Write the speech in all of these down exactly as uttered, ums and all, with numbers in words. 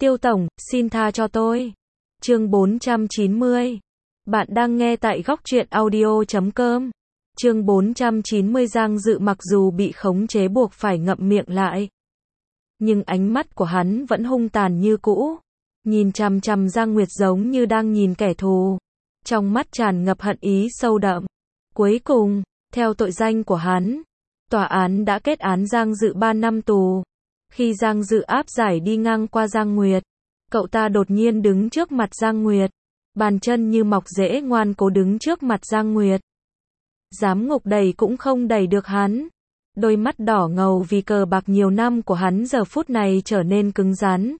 Tiêu tổng, xin tha cho tôi. Chương bốn trăm chín mươi. Bạn đang nghe tại góc truyện audio chấm com. Chương bốn trăm chín mươi. Giang Dự mặc dù bị khống chế buộc phải ngậm miệng lại, nhưng ánh mắt của hắn vẫn hung tàn như cũ, nhìn chằm chằm Giang Nguyệt giống như đang nhìn kẻ thù, trong mắt tràn ngập hận ý sâu đậm. Cuối cùng, theo tội danh của hắn, tòa án đã kết án Giang Dự ba năm tù. Khi Giang Dự áp giải đi ngang qua Giang Nguyệt, cậu ta đột nhiên đứng trước mặt Giang Nguyệt, bàn chân như mọc rễ ngoan cố đứng trước mặt Giang Nguyệt. Giám ngục đẩy cũng không đẩy được hắn. Đôi mắt đỏ ngầu vì cờ bạc nhiều năm của hắn giờ phút này trở nên cứng rắn,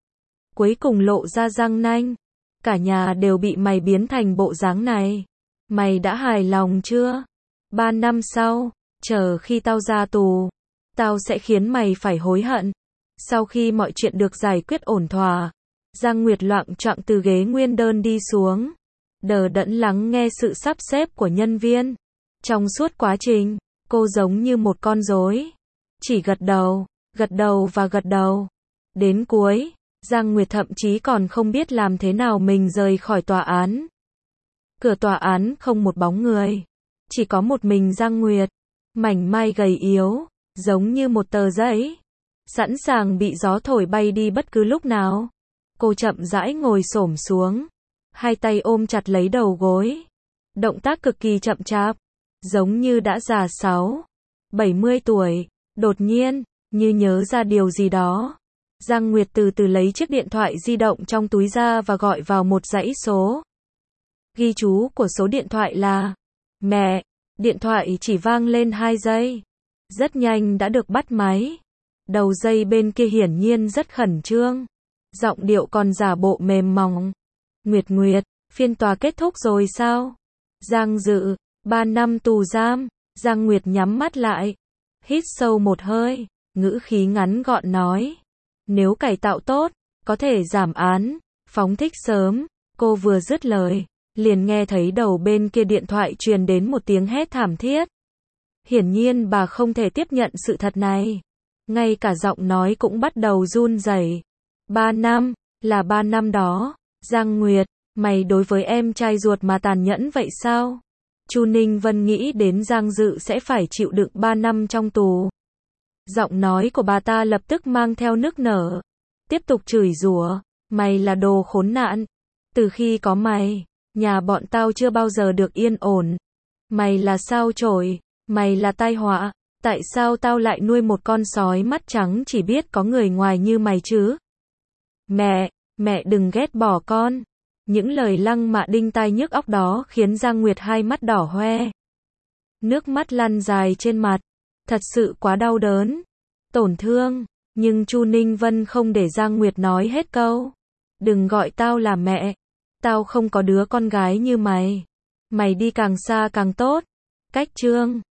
cuối cùng lộ ra răng nanh. Cả nhà đều bị mày biến thành bộ dáng này. Mày đã hài lòng chưa? Ba năm sau, chờ khi tao ra tù, tao sẽ khiến mày phải hối hận. Sau khi mọi chuyện được giải quyết ổn thỏa, Giang Nguyệt loạng choạng từ ghế nguyên đơn đi xuống, đờ đẫn lắng nghe sự sắp xếp của nhân viên. Trong suốt quá trình, cô giống như một con rối, chỉ gật đầu, gật đầu và gật đầu. Đến cuối, Giang Nguyệt thậm chí còn không biết làm thế nào mình rời khỏi tòa án. Cửa tòa án không một bóng người, chỉ có một mình Giang Nguyệt, mảnh mai gầy yếu, giống như một tờ giấy, sẵn sàng bị gió thổi bay đi bất cứ lúc nào. Cô chậm rãi ngồi xổm xuống, hai tay ôm chặt lấy đầu gối, động tác cực kỳ chậm chạp, giống như đã già sáu, bảy mươi tuổi. Đột nhiên, như nhớ ra điều gì đó, Giang Nguyệt từ từ lấy chiếc điện thoại di động trong túi ra và gọi vào một dãy số. Ghi chú của số điện thoại là mẹ. Điện thoại chỉ vang lên hai giây, rất nhanh đã được bắt máy. Đầu dây bên kia hiển nhiên rất khẩn trương, giọng điệu còn giả bộ mềm mỏng. Nguyệt Nguyệt, phiên tòa kết thúc rồi sao? Giang Dự, ba năm tù giam. Giang Nguyệt nhắm mắt lại, hít sâu một hơi, ngữ khí ngắn gọn nói. Nếu cải tạo tốt, có thể giảm án, phóng thích sớm. Cô vừa dứt lời, liền nghe thấy đầu bên kia điện thoại truyền đến một tiếng hét thảm thiết. Hiển nhiên bà không thể tiếp nhận sự thật này. Ngay cả giọng nói cũng bắt đầu run rẩy. Ba năm, là ba năm đó. Giang Nguyệt, mày đối với em trai ruột mà tàn nhẫn vậy sao? Chu Ninh Vân nghĩ đến Giang Dự sẽ phải chịu đựng ba năm trong tù. Giọng nói của bà ta lập tức mang theo nức nở, tiếp tục chửi rủa. Mày là đồ khốn nạn. Từ khi có mày, nhà bọn tao chưa bao giờ được yên ổn. Mày là sao chổi, mày là tai họa. Tại sao tao lại nuôi một con sói mắt trắng chỉ biết có người ngoài như mày chứ? Mẹ, mẹ đừng ghét bỏ con. Những lời lăng mạ đinh tai nhức óc đó khiến Giang Nguyệt hai mắt đỏ hoe, nước mắt lăn dài trên mặt. Thật sự quá đau đớn, tổn thương. Nhưng Chu Ninh Vân không để Giang Nguyệt nói hết câu. Đừng gọi tao là mẹ. Tao không có đứa con gái như mày. Mày đi càng xa càng tốt. Cách chương